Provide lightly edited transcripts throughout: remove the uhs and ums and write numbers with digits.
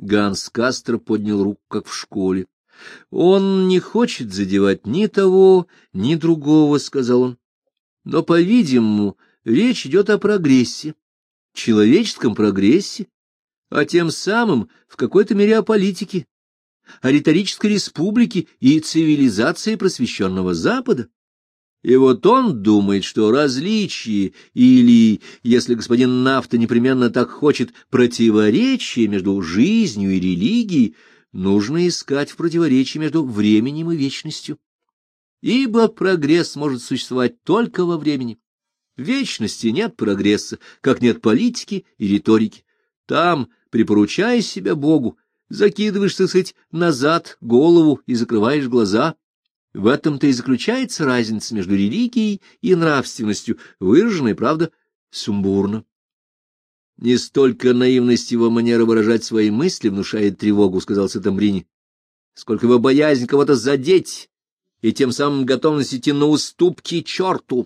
Ганс Кастро поднял руку, как в школе. — Он не хочет задевать ни того, ни другого, — сказал он. — Но, по-видимому, речь идет о прогрессе, человеческом прогрессе, а тем самым в какой-то мере о политике, о риторической республике и цивилизации просвещенного Запада. И вот он думает, что различие или, если господин Нафта непременно так хочет, противоречие между жизнью и религией нужно искать в противоречии между временем и вечностью. Ибо прогресс может существовать только во времени. В вечности нет прогресса, как нет политики и риторики. Там, припоручая себя Богу, закидываешь, так сказать, назад голову и закрываешь глаза. В этом-то и заключается разница между религией и нравственностью, выраженной, правда, сумбурно. Не столько наивность его манера выражать свои мысли внушает тревогу, — сказал Сеттембрини, — сколько его боязнь кого-то задеть и тем самым готовность идти на уступки черту.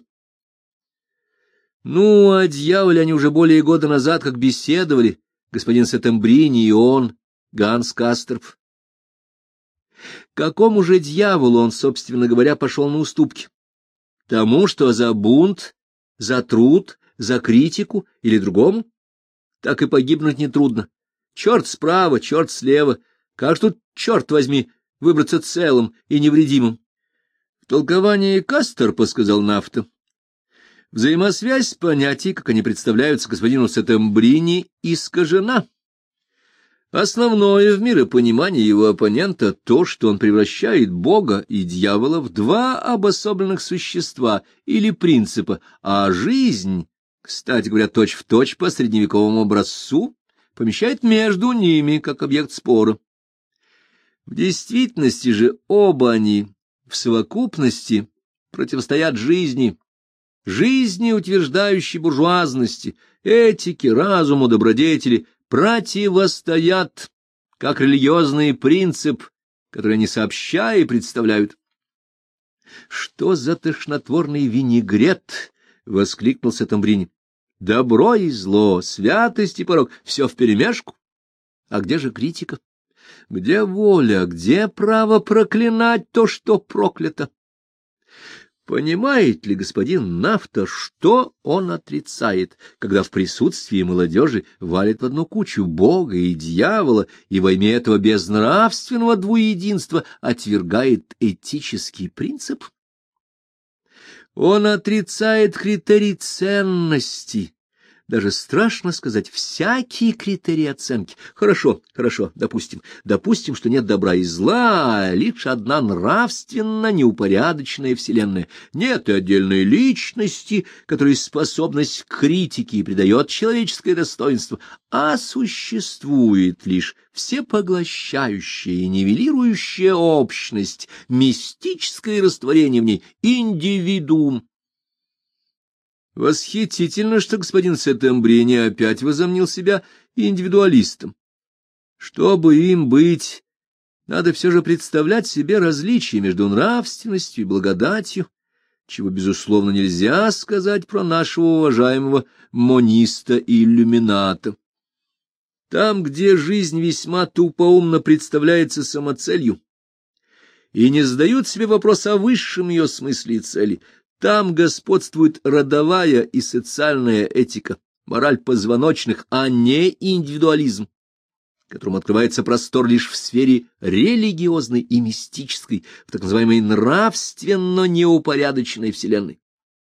Ну, о дьяволе они уже более года назад как беседовали, господин Сеттембрини и он, Ганс Касторп. Какому же дьяволу он, собственно говоря, пошел на уступки? Тому, что за бунт, за труд, за критику или другому? Так и погибнуть нетрудно. Черт справа, черт слева. Как ж тут, черт возьми, выбраться целым и невредимым? В толковании Касторпа, — сказал Нафта, — взаимосвязь понятий, как они представляются господину Сеттембрини, искажена. Основное в миропонимании его оппонента то, что он превращает Бога и дьявола в два обособленных существа или принципа, а жизнь, кстати говоря, точь-в-точь по средневековому образцу, помещает между ними как объект спора. В действительности же оба они в совокупности противостоят жизни, жизни, утверждающей буржуазности, этике, разуму, добродетели, противостоят, как религиозный принцип, который они сообща и представляют. — Что за тошнотворный винегрет! — воскликнул Сеттембрини. — Добро и зло, святость и порок — все вперемешку. А где же критика? Где воля, где право проклинать то, что проклято? Понимает ли господин Нафта, что он отрицает, когда в присутствии молодежи валит в одну кучу Бога и дьявола и во имя этого безнравственного двуединства отвергает этический принцип? Он отрицает критерий ценности, даже страшно сказать, всякие критерии оценки. Хорошо, допустим, что нет добра и зла, а лишь одна нравственно неупорядоченная вселенная. Нет и отдельной личности, которой способность к критике придает человеческое достоинство, а существует лишь всепоглощающая и нивелирующая общность, мистическое растворение в ней, индивидуум. Восхитительно, что господин Сеттембрини опять возомнил себя индивидуалистом. Чтобы им быть, надо все же представлять себе различия между нравственностью и благодатью, чего, безусловно, нельзя сказать про нашего уважаемого мониста и иллюмината. Там, где жизнь весьма тупоумно представляется самоцелью, и не задают себе вопрос о высшем ее смысле и цели, там господствует родовая и социальная этика, мораль позвоночных, а не индивидуализм, которому открывается простор лишь в сфере религиозной и мистической, в так называемой нравственно неупорядоченной вселенной.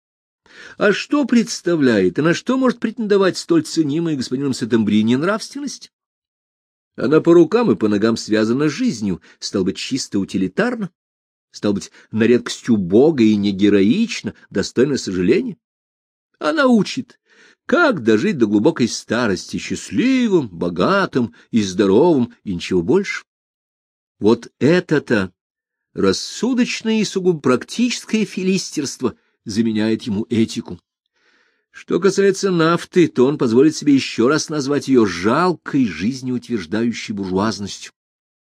А что представляет и на что может претендовать столь ценимая господином Сеттембрини нравственность? Она по рукам и по ногам связана с жизнью, стало быть, чисто утилитарно, стало быть, на редкость убого и не героично, достойно сожаления. Она учит, как дожить до глубокой старости счастливым, богатым и здоровым, и ничего больше. Вот это-то рассудочное и сугубо практическое филистерство заменяет ему этику. Что касается Нафты, то он позволит себе еще раз назвать ее жалкой, жизнеутверждающей буржуазностью.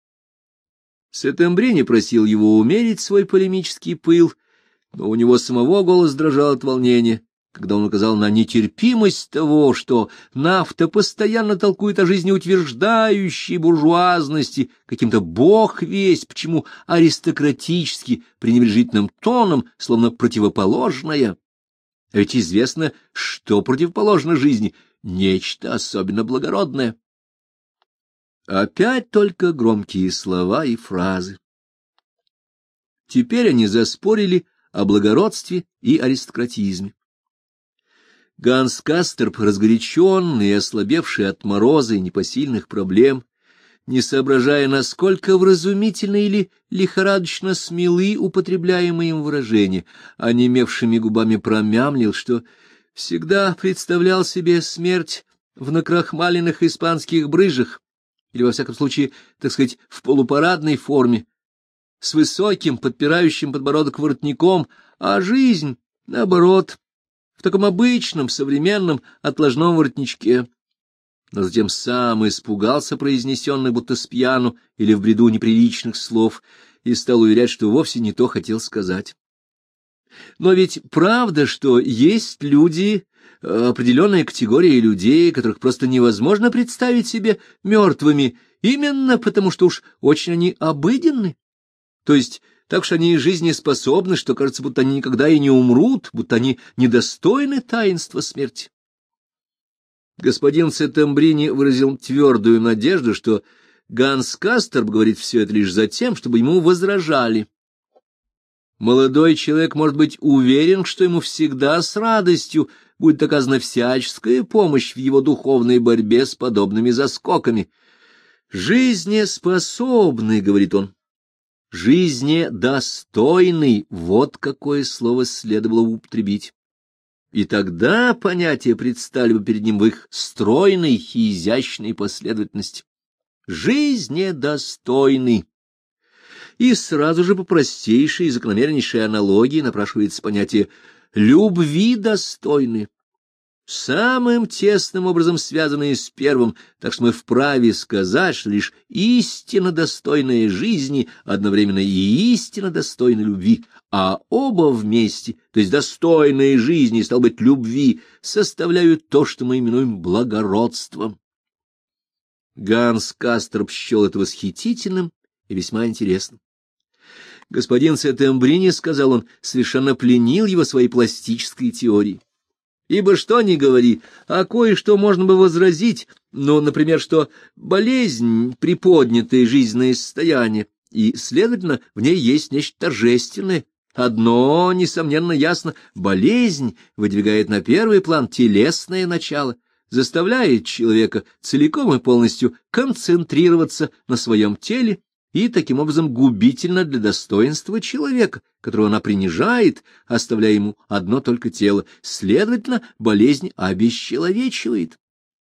Сеттембрини просил его умерить свой полемический пыл, но у него самого голос дрожал от волнения, когда он указал на нетерпимость того, что Нафта постоянно толкует о жизнеутверждающей буржуазности, каким-то бог весть, почему аристократически пренебрежительным тоном, словно противоположное. А ведь известно, что противоположно жизни — нечто особенно благородное. Опять только громкие слова и фразы. Теперь они заспорили о благородстве и аристократизме. Ганс Касторп, разгоряченный и ослабевший от мороза и непосильных проблем, не соображая, насколько вразумительно или лихорадочно смелы употребляемые им выражения, онемевшими губами промямлил, что всегда представлял себе смерть в накрахмаленных испанских брыжах, или, во всяком случае, так сказать, в полупарадной форме, с высоким, подпирающим подбородок воротником, а жизнь, наоборот, в таком обычном, современном, отложном воротничке. Но затем сам испугался произнесенных будто с пьяну или в бреду неприличных слов и стал уверять, что вовсе не то хотел сказать. Но ведь правда, что есть люди, определенная категория людей, которых просто невозможно представить себе мертвыми, именно потому что уж очень они обыденны. То есть так что они жизнеспособны, что кажется, будто они никогда и не умрут, будто они недостойны таинства смерти. Господин Сеттембрини выразил твердую надежду, что Ганс Касторп говорит все это лишь за тем, чтобы ему возражали. Молодой человек может быть уверен, что ему всегда с радостью будет оказана всяческая помощь в его духовной борьбе с подобными заскоками. «Жизнеспособный», — говорит он, — «жизнедостойный» — вот какое слово следовало употребить. И тогда понятия предстали бы перед ним в их стройной и изящной последовательности. Жизнедостойный. И сразу же по простейшей и закономернейшей аналогии напрашивается понятие любви достойны, самым тесным образом связанные с первым, так что мы вправе сказать, что лишь истинно достойная жизни одновременно и истинно достойна любви, а оба вместе, то есть достойные жизни, стало быть, любви, составляют то, что мы именуем благородством. Ганс Касторп счел это восхитительным и весьма интересным. Господин Сеттембрини, сказал он, совершенно пленил его своей пластической теорией. Ибо что ни говори, а кое-что можно бы возразить, ну, например, что болезнь — приподнятое жизненное состояние, и, следовательно, в ней есть нечто торжественное. Одно, несомненно, ясно — болезнь выдвигает на первый план телесное начало, заставляет человека целиком и полностью концентрироваться на своем теле, и таким образом губительно для достоинства человека, которого она принижает, оставляя ему одно только тело. Следовательно, болезнь обесчеловечивает.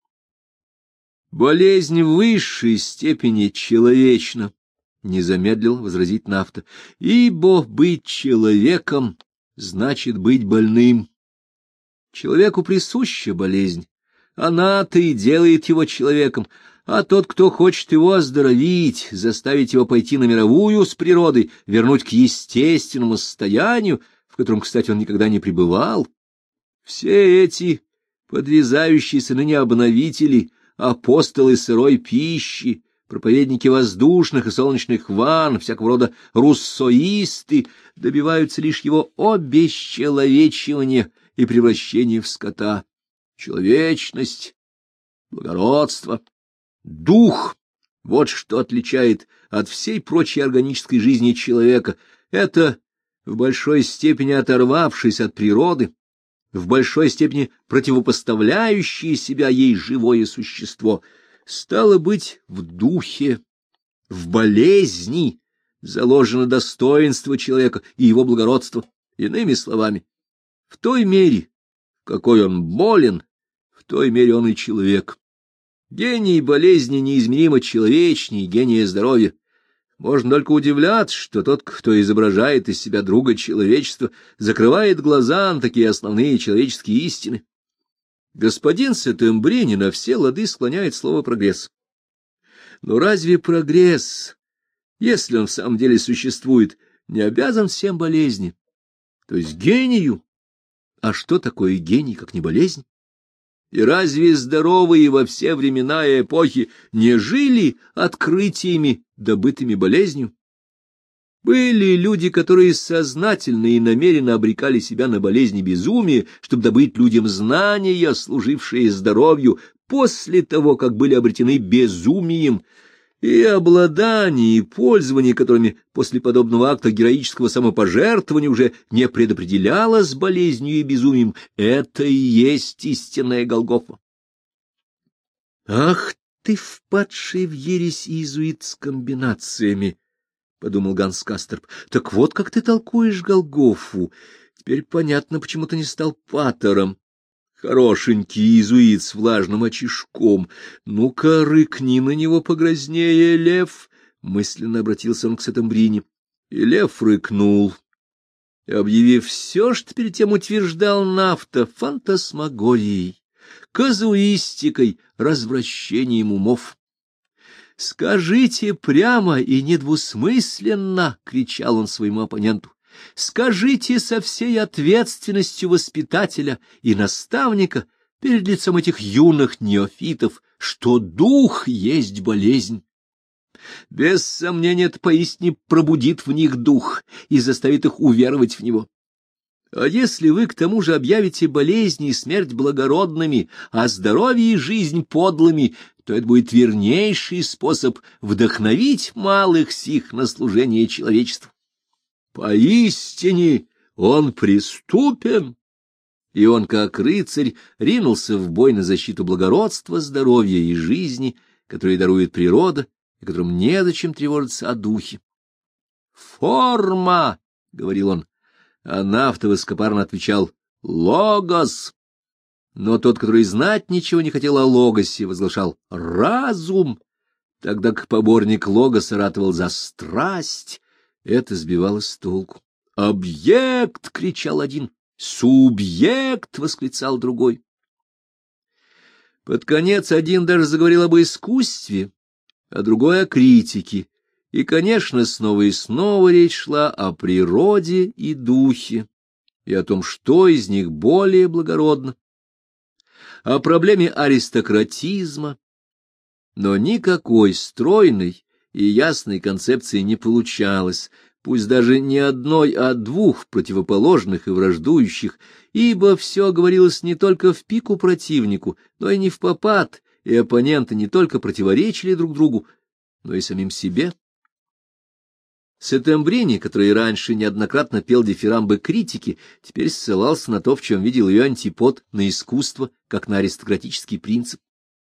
Болезнь в высшей степени человечна, не замедлил возразить Нафта, ибо быть человеком значит быть больным. Человеку присуща болезнь, она-то и делает его человеком, а тот, кто хочет его оздоровить, заставить его пойти на мировую с природой, вернуть к естественному состоянию, в котором, кстати, он никогда не пребывал, все эти подвязающиеся ныне обновители, апостолы сырой пищи, проповедники воздушных и солнечных ванн, всякого рода руссоисты, добиваются лишь его обесчеловечивания и превращения в скота. Человечность, благородство, дух — вот что отличает от всей прочей органической жизни человека. Это, в большой степени оторвавшись от природы, в большой степени противопоставляющее себя ей живое существо, стало быть, в духе, в болезни заложено достоинство человека и его благородство. Иными словами, в той мере, в какой он болен, в той мере он и человек. Гений болезни неизмеримо человечнее гения здоровья. Можно только удивляться, что тот, кто изображает из себя друга человечества, закрывает глаза на такие основные человеческие истины. Господин Сеттембрини на все лады склоняет слово «прогресс». Но разве прогресс, если он в самом деле существует, не обязан всем болезни, то есть гению? А что такое гений, как не болезнь? И разве здоровые во все времена и эпохи не жили открытиями, добытыми болезнью? Были люди, которые сознательно и намеренно обрекали себя на болезни безумия, чтобы добыть людям знания, служившие здоровью, после того, как были обретены безумием, и обладание и пользование которыми после подобного акта героического самопожертвования уже не предопределялось болезнью и безумием. Это и есть истинная Голгофа. «Ах ты, впадший в ересь иезуит с комбинациями!» — подумал Ганс Касторп. — Так вот как ты толкуешь Голгофу. Теперь понятно, почему ты не стал патером. Хорошенький иезуит с влажным очишком. Ну-ка, рыкни на него погрознее, Лев! — мысленно обратился он к Сеттембрини. И Лев рыкнул, объявив все, что перед тем утверждал Нафта, фантасмагорией, казуистикой, развращением умов. — Скажите прямо и недвусмысленно, — кричал он своему оппоненту, — скажите со всей ответственностью воспитателя и наставника перед лицом этих юных неофитов, что дух есть болезнь. Без сомнения, это поистине пробудит в них дух и заставит их уверовать в него. А если вы к тому же объявите болезни и смерть благородными, а здоровье и жизнь подлыми, то это будет вернейший способ вдохновить малых сих на служение человечеству. Поистине он преступен, и он, как рыцарь, ринулся в бой на защиту благородства, здоровья и жизни, которые дарует природа, и которым незачем тревожиться о духе. «Форма!» — говорил он, а Нафта высокопарно отвечал «Логос». Но тот, который знать ничего не хотел о логосе, возглашал «разум», тогда как поборник логоса ратовал за страсть. Это сбивало с толку. «Объект!» — кричал один, «субъект!» — восклицал другой. Под конец один даже заговорил об искусстве, а другой — о критике. И, конечно, снова и снова речь шла о природе и духе, и о том, что из них более благородно, о проблеме аристократизма, но никакой стройной и ясной концепции не получалось, пусть даже не одной, а двух противоположных и враждующих, ибо все говорилось не только в пику противнику, но и не впопад, и оппоненты не только противоречили друг другу, но и самим себе. Сеттембрини, который раньше неоднократно пел дифирамбы критики, теперь ссылался на то, в чем видел ее антипод, на искусство, как на аристократический принцип.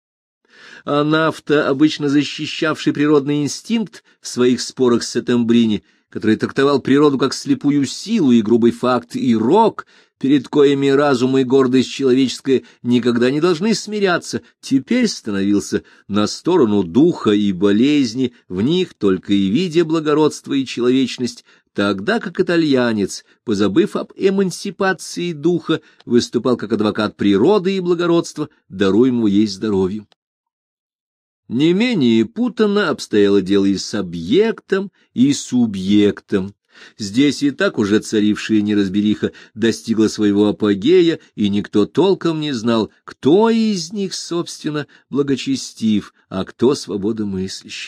А Нафта, обычно защищавший природный инстинкт в своих спорах с Сеттембрини, который трактовал природу как слепую силу и грубый факт, и рок, перед коими разум и гордость человеческая никогда не должны смиряться, теперь становился на сторону духа и болезни, в них только и видя благородство и человечность, тогда как итальянец, позабыв об эмансипации духа, выступал как адвокат природы и благородства, даруемого ей здоровью. Не менее путанно обстояло дело и с объектом, и субъектом. Здесь и так уже царившая неразбериха достигла своего апогея, и никто толком не знал, кто из них, собственно, благочестив, а кто свободомыслящий.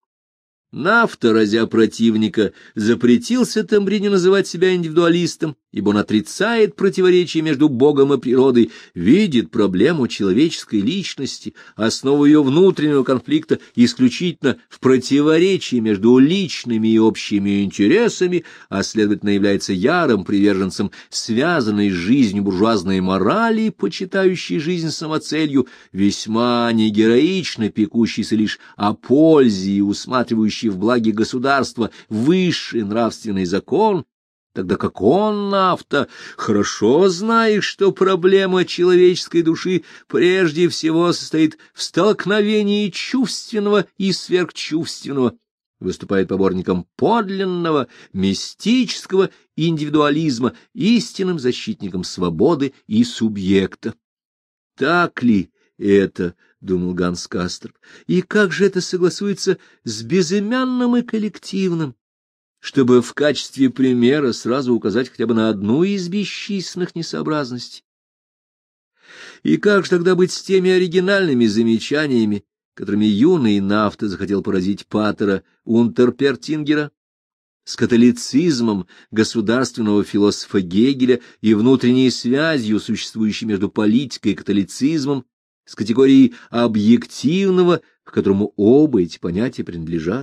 Нафта, разя противника, запретил Сеттембрини называть себя индивидуалистом, ибо он отрицает противоречие между Богом и природой, видит проблему человеческой личности, основу ее внутреннего конфликта исключительно в противоречии между личными и общими интересами, а следовательно является ярым приверженцем связанной с жизнью буржуазной морали, почитающей жизнь самоцелью, весьма негероично пекущейся лишь о пользе и усматривающей в благе государства высший нравственный закон, тогда как он, Нафта, хорошо знает, что проблема человеческой души прежде всего состоит в столкновении чувственного и сверхчувственного, выступает поборником подлинного, мистического индивидуализма, истинным защитником свободы и субъекта. Так ли это, — думал Ганс Касторп, — и как же это согласуется с безымянным и коллективным? чтобы в качестве примера сразу указать хотя бы на одну из бесчисленных несообразностей. И как же тогда быть с теми оригинальными замечаниями, которыми юный Нафта захотел поразить патера Унтерпертингера, с католицизмом государственного философа Гегеля и внутренней связью, существующей между политикой и католицизмом, с категорией объективного, к которому оба эти понятия принадлежат?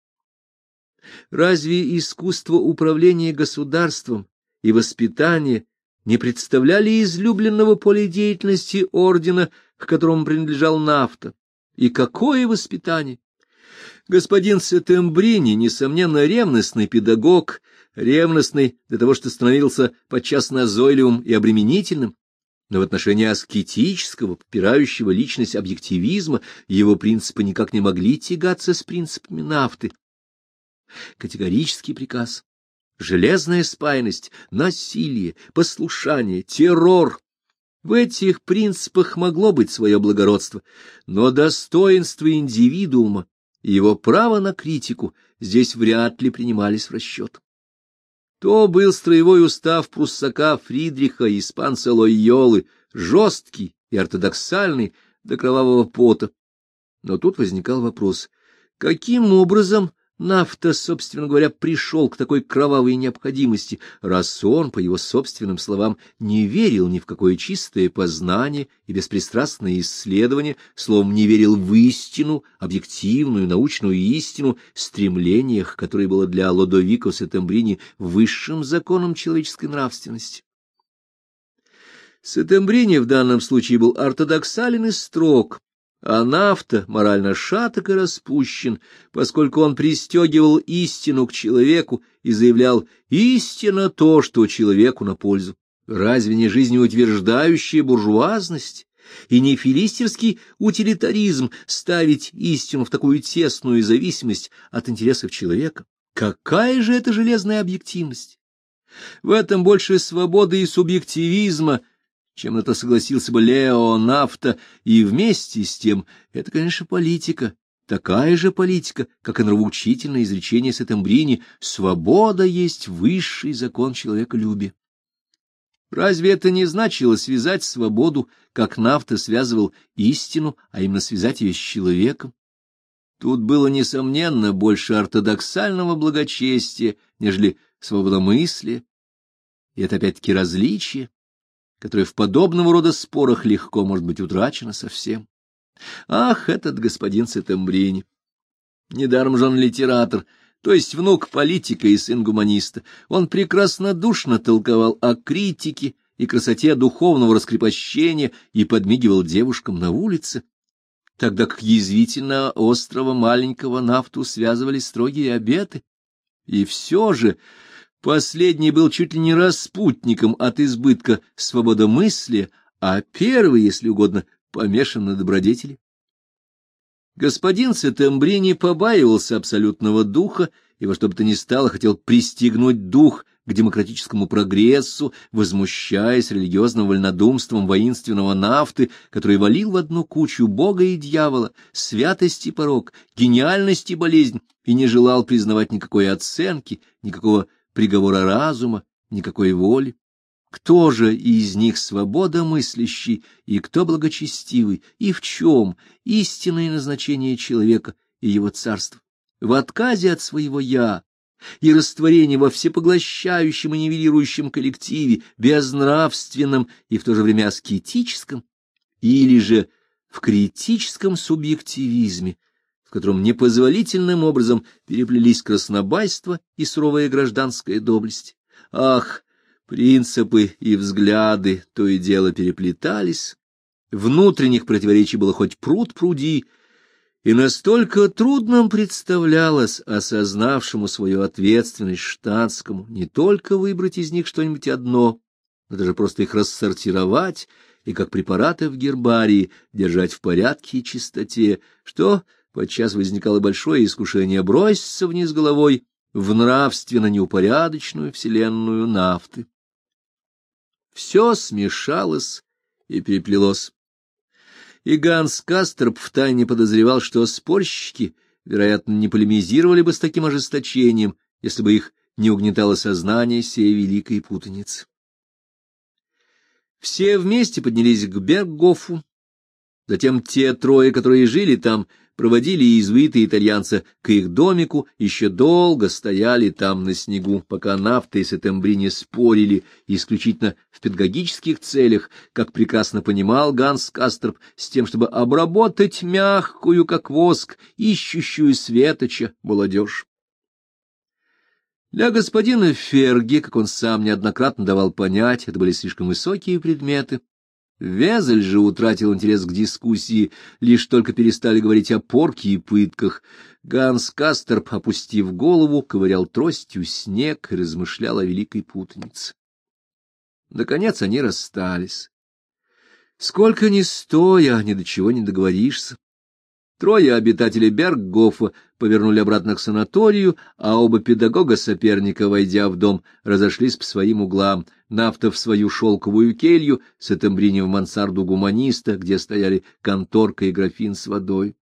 Разве искусство управления государством и воспитание не представляли излюбленного поля деятельности ордена, к которому принадлежал Нафта? И какое воспитание! Господин Сеттембрини, несомненно, ревностный педагог, ревностный до того, что становился подчас назойливым и обременительным, но в отношении аскетического, попирающего личность объективизма, его принципы никак не могли тягаться с принципами Нафты. Категорический приказ, железная спаянность, насилие, послушание, террор — в этих принципах могло быть свое благородство, но достоинство индивидуума и его право на критику здесь вряд ли принимались в расчет. То был строевой устав пруссака Фридриха и испанца Лойолы, жесткий и ортодоксальный до кровавого пота. Но тут возникал вопрос, каким образом Нафта, собственно говоря, пришел к такой кровавой необходимости, раз он, по его собственным словам, не верил ни в какое чистое познание и беспристрастное исследование, словом, не верил в истину, объективную научную истину, стремлениях, которое было для Лодовико Сеттембрини высшим законом человеческой нравственности. Сеттембрини в данном случае был ортодоксален и строг, а Нафта морально шаток и распущен, поскольку он пристегивал истину к человеку и заявлял «истина то, что человеку на пользу». Разве не жизнеутверждающая буржуазность и не филистерский утилитаризм ставить истину в такую тесную зависимость от интересов человека? Какая же это железная объективность? В этом больше свободы и субъективизма, чем на то согласился бы Лео Нафта, и вместе с тем это, конечно, политика, такая же политика, как и нравоучительное изречение Сеттембрини: «Свобода есть высший закон человеколюбия». Разве это не значило связать свободу, как Нафта связывал истину, а именно связать ее с человеком? Тут было, несомненно, больше ортодоксального благочестия, нежели свободомыслия, и это опять-таки различие, которое в подобного рода спорах легко может быть утрачено совсем. Ах, этот господин Сеттембрини! Недаром же он литератор, то есть внук политика и сын гуманиста. Он прекраснодушно толковал о критике и красоте духовного раскрепощения и подмигивал девушкам на улице, тогда как язвительно острого маленького Нафту связывали строгие обеты. И все же последний был чуть ли не распутником от избытка свободомыслия, а первый, если угодно, помешан на добродетели. Господин Сеттембрини побаивался абсолютного духа и во что бы то ни стало хотел пристегнуть дух к демократическому прогрессу, возмущаясь религиозным вольнодумством воинственного Нафты, который валил в одну кучу Бога и дьявола, святость и порок, гениальность и болезнь, и не желал признавать никакой оценки, никакого приговора разума, никакой воли. Кто же из них свободомыслящий и кто благочестивый, и в чем истинное назначение человека и его царства? В отказе от своего «я» и растворении во всепоглощающем и нивелирующем коллективе, безнравственном и в то же время аскетическом, или же в критическом субъективизме, в котором непозволительным образом переплелись краснобайство и суровая гражданская доблесть? Ах, принципы и взгляды то и дело переплетались, внутренних противоречий было хоть пруд пруди, и настолько трудным представлялось осознавшему свою ответственность штатскому не только выбрать из них что-нибудь одно, но даже просто их рассортировать и, как препараты в гербарии, держать в порядке и чистоте, что подчас возникало большое искушение броситься вниз головой в нравственно неупорядоченную вселенную Нафты. Все смешалось и переплелось. И Ганс Касторп втайне подозревал, что спорщики, вероятно, не полемизировали бы с таким ожесточением, если бы их не угнетало сознание сей великой путаницы. Все вместе поднялись к Берггофу, затем те трое, которые жили там, проводили иезуиты итальянца к их домику, еще долго стояли там на снегу, пока Нафта и Сеттембри спорили исключительно в педагогических целях, как прекрасно понимал Ганс Касторп, с тем, чтобы обработать мягкую, как воск, ищущую светоча молодежь. Для господина Ферги, как он сам неоднократно давал понять, это были слишком высокие предметы. Везель же утратил интерес к дискуссии, лишь только перестали говорить о порке и пытках. Ганс Касторп, опустив голову, ковырял тростью снег и размышлял о великой путанице. Наконец они расстались. Сколько ни стоя, ни до чего не договоришься. Трое обитателей Берггофа повернули обратно к санаторию, а оба педагога-соперника, войдя в дом, разошлись по своим углам. Нафта в свою шелковую келью, Сеттембрини в мансарду гуманиста, где стояли конторка и графин с водой.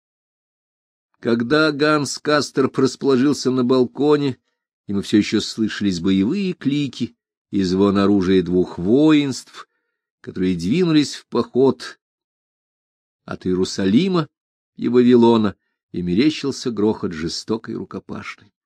Когда Ганс Касторп расположился на балконе, ему все еще слышались боевые клики и звон оружия двух воинств, которые двинулись в поход от Иерусалима и Вавилона, и мерещился грохот жестокой рукопашной.